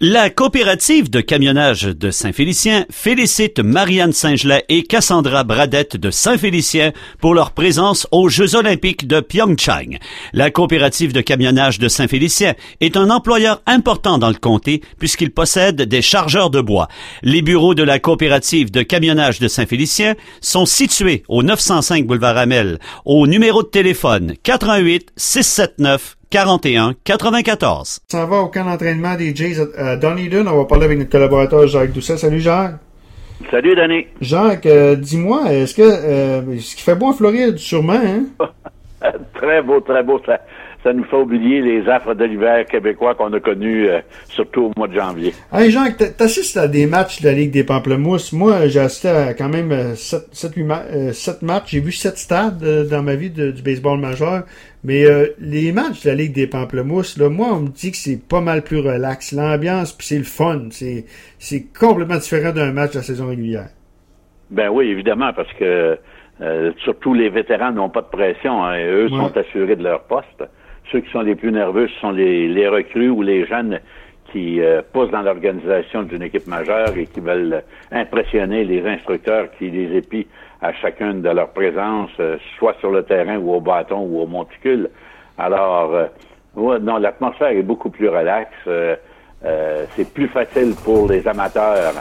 La coopérative de camionnage de Saint-Félicien félicite Marianne Saint-Gelais et Cassandra Bradette de Saint-Félicien pour leur présence aux Jeux olympiques de Pyeongchang. La coopérative de camionnage de Saint-Félicien est un employeur important dans le comté puisqu'il possède des chargeurs de bois. Les bureaux de la coopérative de camionnage de Saint-Félicien sont situés au 905 boulevard Hamel, au numéro de téléphone 88 679 41 94. Ça va au camp d'entraînement des Jays à Dunedin. On va parler avec notre collaborateur Jacques Doucet. Salut Jacques. Salut Danny. Jacques, dis-moi, est-ce qu'il fait beau en Floride? Sûrement, hein? Très beau, très beau. Ça nous fait oublier les affres de l'hiver québécois qu'on a connus surtout au mois de janvier. Hey Jacques, t'assistes à des matchs de la Ligue des Pamplemousses. Moi, j'ai assisté à quand même 7 matchs. J'ai vu 7 stades dans ma vie du baseball majeur. Mais les matchs de la Ligue des Pamplemousses, là, moi, on me dit que c'est pas mal plus relax. L'ambiance, puis c'est le fun. C'est complètement différent d'un match de la saison régulière. Ben oui, évidemment, parce que surtout les vétérans n'ont pas de pression. Hein, et eux sont assurés de leur poste. Ceux qui sont les plus nerveux, ce sont les recrues ou les jeunes qui poussent dans l'organisation d'une équipe majeure et qui veulent impressionner les instructeurs qui les épient à chacune de leur présence, soit sur le terrain ou au bâton ou au monticule. Alors, non, l'atmosphère est beaucoup plus relaxe. C'est plus facile pour les amateurs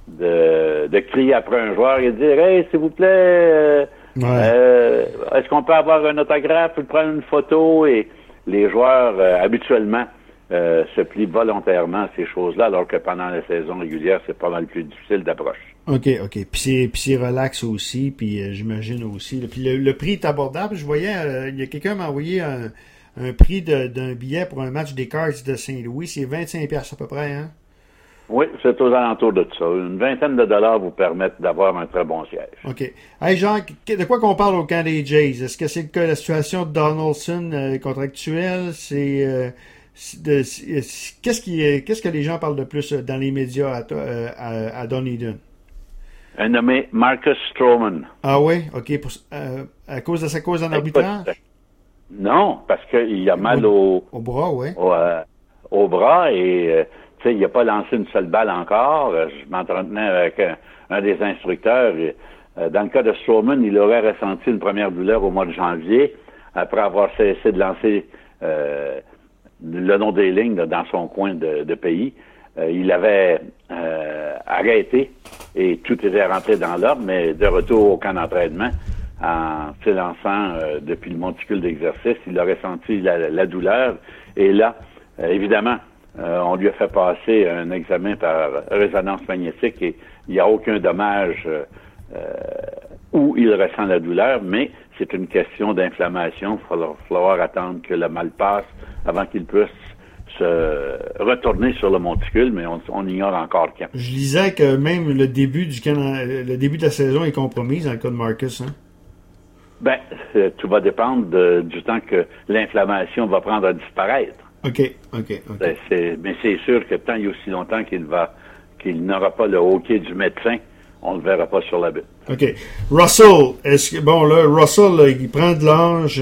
de crier après un joueur et de dire « Hey, s'il vous plaît, est-ce qu'on peut avoir un autographe ou prendre une photo? » Et les joueurs, habituellement, se plient volontairement à ces choses-là, alors que pendant la saison régulière, c'est pas mal plus difficile d'approche. OK. Puis c'est relax aussi, puis j'imagine aussi. Puis le prix est abordable. Je voyais, il y a quelqu'un m'a envoyé un prix d'un billet pour un match des Cards de Saint-Louis. C'est 25$ à peu près, hein? Oui, c'est aux alentours de ça. Une vingtaine de dollars vous permettent d'avoir un très bon siège. OK. Hey Jacques, de quoi qu'on parle au camp des Jays? Est-ce que c'est la situation de Donaldson contractuelle? Qu'est-ce que les gens parlent de plus dans les médias à Dunedin? Un nommé Marcus Stroman. Ah oui? OK. À cause de sa cause en arbitrage? Non, parce qu'il a mal au bras, oui. Au bras et tu sais, il n'a pas lancé une seule balle encore. Je m'entretenais avec un des instructeurs. Dans le cas de Stroman, il aurait ressenti une première douleur au mois de janvier après avoir cessé de lancer le long des lignes dans son coin de pays. Il avait arrêté et tout était rentré dans l'ordre, mais de retour au camp d'entraînement, en s'élançant depuis le monticule d'exercice, il aurait senti la douleur. Et là, évidemment, on lui a fait passer un examen par résonance magnétique et il n'y a aucun dommage où il ressent la douleur, mais c'est une question d'inflammation. Il va falloir attendre que le mal passe avant qu'il puisse se retourner sur le monticule, mais on ignore encore quand. Je lisais que même le début de la saison est compromis dans le cas de Marcus, hein? Ben, tout va dépendre du temps que l'inflammation va prendre à disparaître. OK. Mais c'est sûr que tant il y a aussi longtemps qu'il n'aura pas le hockey du médecin, on ne le verra pas sur la butte. OK. Russell, Russell, là, il prend de l'âge.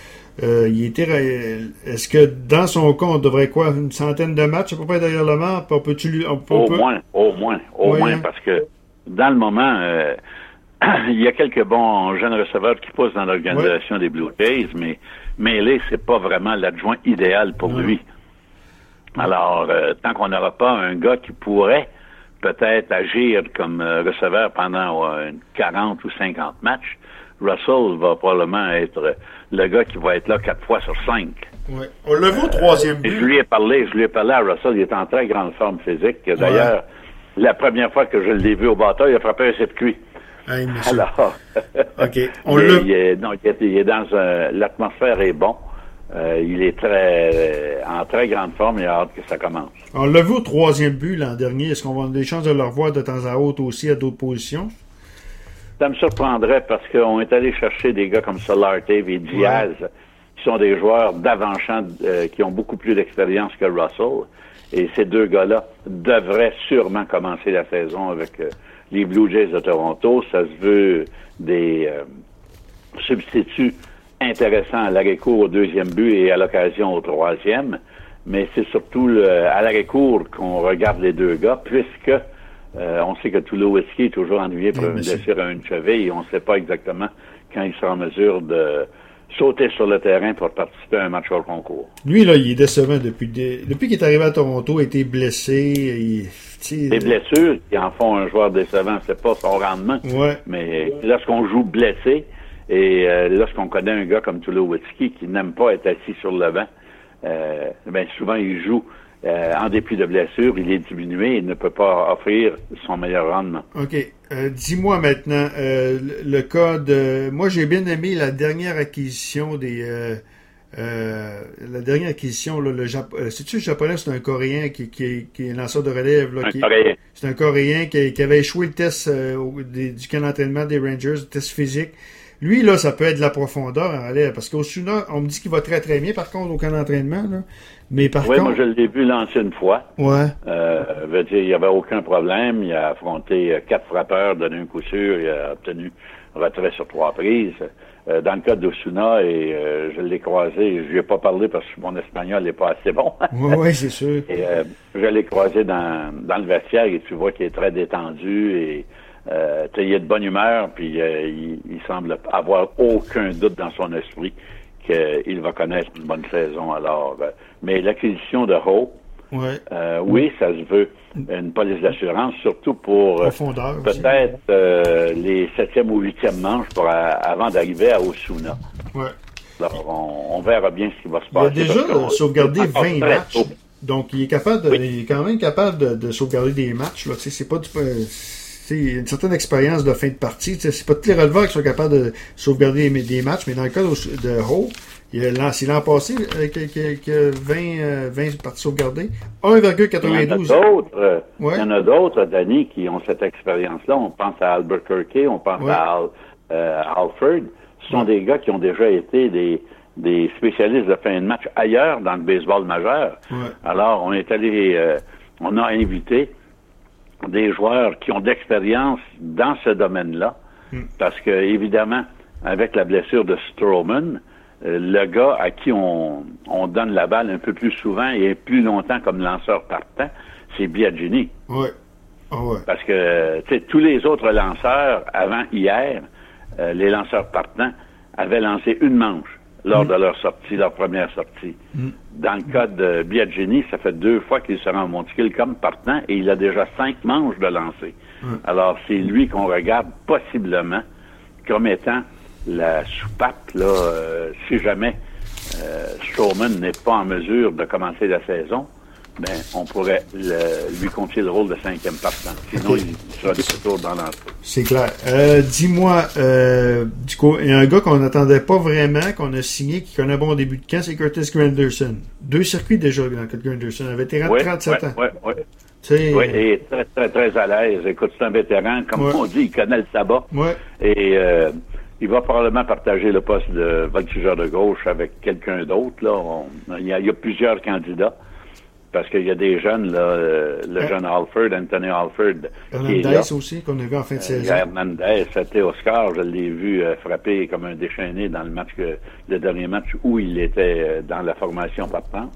Est-ce que dans son cas, on devrait une centaine de matchs à peu près derrière le mort? Au moins, parce que dans le moment, il y a quelques bons jeunes receveurs qui poussent dans l'organisation des Blue Jays, mais Mêlé, c'est pas vraiment l'adjoint idéal pour lui. Alors, tant qu'on n'aura pas un gars qui pourrait peut-être agir comme receveur pendant 40 ou 50 matchs, Russell va probablement être le gars qui va être là 4 fois sur 5. Ouais. On l'a vu au troisième but. Je lui ai parlé à Russell, il est en très grande forme physique. D'ailleurs, la première fois que je l'ai vu au bâton, il a frappé un circuit. Hey, alors, OK. il est dans l'atmosphère est bon. Il est en très grande forme et a hâte que ça commence. On l'a vu au troisième but l'an dernier. Est-ce qu'on va avoir des chances de le revoir de temps à autre aussi à d'autres positions? Ça me surprendrait parce qu'on est allé chercher des gars comme Solarte et Diaz, qui sont des joueurs d'avant-champ qui ont beaucoup plus d'expérience que Russell. Et ces deux gars-là devraient sûrement commencer la saison avec les Blue Jays de Toronto. Ça se veut des substituts intéressants à l'arrêt-court au deuxième but et à l'occasion au troisième. mais c'est surtout à l'arrêt-court qu'on regarde les deux gars, puisque on sait que Tulowitzki est toujours ennuyé pour une blessure à une cheville et on ne sait pas exactement quand il sera en mesure de sauter sur le terrain pour participer à un match hors concours. Lui, là, il est décevant depuis qu'il est arrivé à Toronto, il a été blessé. Les blessures qui en font un joueur décevant, c'est pas son rendement. Ouais. Mais lorsqu'on joue blessé et lorsqu'on connaît un gars comme Tulowitzki qui n'aime pas être assis sur le banc, ben souvent il joue en dépit de blessures, il est diminué et ne peut pas offrir son meilleur rendement. OK. Dis-moi maintenant, le cas de... Moi, j'ai bien aimé la dernière acquisition c'est-tu le japonais, c'est un Coréen qui est lanceur de relève. Là, c'est un Coréen qui avait échoué le test du camp d'entraînement des Rangers, le test physique. Lui, là, ça peut être de la profondeur en relève, parce qu'Osuna, on me dit qu'il va très très bien, par contre, au camp d'entraînement, là. Mais par contre... Oui, moi, je l'ai vu lancer une fois. Ouais. Veut dire, il n'y avait aucun problème. Il a affronté 4 frappeurs, donné un coup sûr, il a obtenu retrait sur 3 prises. Dans le cas d'Osuna, et je l'ai croisé, je lui ai pas parlé parce que mon espagnol n'est pas assez bon. Oui, c'est sûr. Et je l'ai croisé dans le vestiaire et tu vois qu'il est très détendu et il est de bonne humeur, puis il semble avoir aucun doute dans son esprit qu'il va connaître une bonne saison. Alors, mais l'acquisition de Howe, oui, ça se veut une police d'assurance, surtout pour peut-être les 7e ou 8e manches avant d'arriver à Osuna. Ouais. Alors, on verra bien ce qui va se passer. Il a déjà sauvegardé 20 matchs. Donc, il est quand même capable de sauvegarder des matchs. Là. C'est pas une certaine expérience de fin de partie. C'est pas tous les releveurs qui sont capables de sauvegarder des matchs, mais dans le cas de Howe, c'est l'an passé qu'il y a 20 parties sauvegardées. 1,92. Il y en a d'autres, Danny, qui ont cette expérience-là. On pense à Albuquerque, on pense à Alford. Ce sont des gars qui ont déjà été des spécialistes de fin de match ailleurs dans le baseball majeur. Ouais. Alors, on a invité des joueurs qui ont d'expérience dans ce domaine-là, parce que, évidemment, avec la blessure de Stroman, le gars à qui on donne la balle un peu plus souvent et plus longtemps comme lanceur partant, c'est Biagini. Oui. Oh, ouais. Parce que, tous les autres lanceurs, avant hier, les lanceurs partants, avaient lancé une manche lors de leur première sortie. Dans le cas de Biagini, ça fait 2 fois qu'il se rend au Monticule comme partant et il a déjà 5 manches de lancer. Alors, c'est lui qu'on regarde possiblement comme étant la soupape, là, si jamais Stroman n'est pas en mesure de commencer la saison, ben, on pourrait lui confier le rôle de 5e partant. Sinon, il sera de retour dans l'entrée. C'est clair. Dis-moi, du coup, il y a un gars qu'on n'attendait pas vraiment, qu'on a signé, qui connaît un bon début de camp, c'est Curtis Granderson. 2 circuits déjà dans Curtis Granderson. Un vétéran de 37 ans. Oui, et très, très, très à l'aise. Écoute, c'est un vétéran, comme on dit, il connaît le sabbat. Et il va probablement partager le poste de voltigeur de gauche avec quelqu'un d'autre. Là, il y a plusieurs candidats. Parce qu'il y a des jeunes, là, le jeune Alford, Anthony Alford. Hernandez aussi, qu'on a vu en fin de saison. Hernandez, c'était Oscar, je l'ai vu frapper comme un déchaîné dans le dernier match où il était dans la formation partante.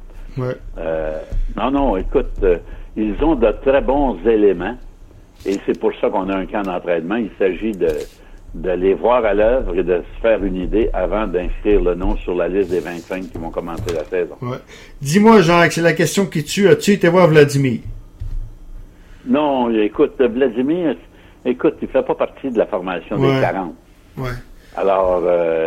Non, écoute, ils ont de très bons éléments et c'est pour ça qu'on a un camp d'entraînement. Il s'agit de les voir à l'œuvre et de se faire une idée avant d'inscrire le nom sur la liste des 25 qui vont commencer la saison. Dis-moi, Jacques, c'est la question qui tue. As-tu été voir Vladimir? Non, écoute, Vladimir, il fait pas partie de la formation des 40. Alors,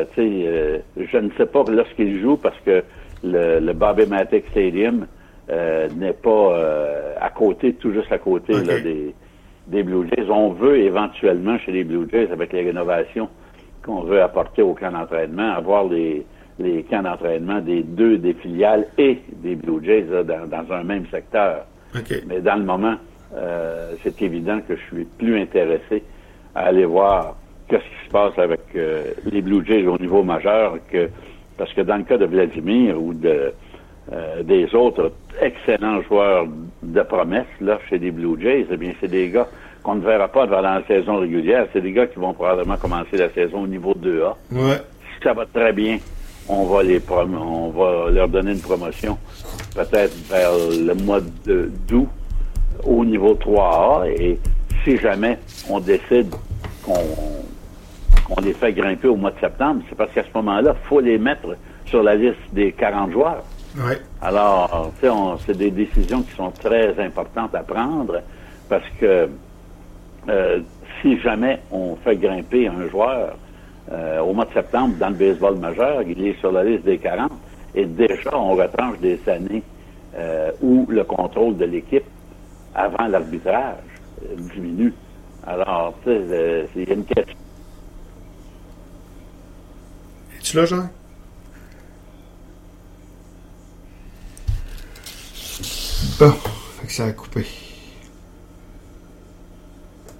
je ne sais pas lorsqu'il joue parce que le Bobby Matic Stadium n'est pas tout juste à côté là, des Blue Jays. On veut éventuellement, chez les Blue Jays, avec les rénovations qu'on veut apporter au camp d'entraînement, avoir les camps d'entraînement des filiales et des Blue Jays là, dans un même secteur. Mais dans le moment, c'est évident que je suis plus intéressé à aller voir qu'est-ce qui se passe avec les Blue Jays au niveau majeur parce que dans le cas de Vladimir ou des autres excellents joueurs de promesse là chez les Blue Jays, eh bien c'est des gars qu'on ne verra pas dans la saison régulière, c'est des gars qui vont probablement commencer la saison au niveau 2A. Si ça va très bien, on va leur donner une promotion peut-être vers le mois d'août au niveau 3A. Et si jamais on décide qu'on les fait grimper au mois de septembre, c'est parce qu'à ce moment-là, il faut les mettre sur la liste des 40 joueurs. Ouais. Alors, tu sais, c'est des décisions qui sont très importantes à prendre parce que si jamais on fait grimper un joueur au mois de septembre dans le baseball majeur, il est sur la liste des 40 et déjà on retranche des années où le contrôle de l'équipe avant l'arbitrage diminue. Alors, tu sais, il y a une question. Es-tu là, Jean? Bon, fait que ça a coupé.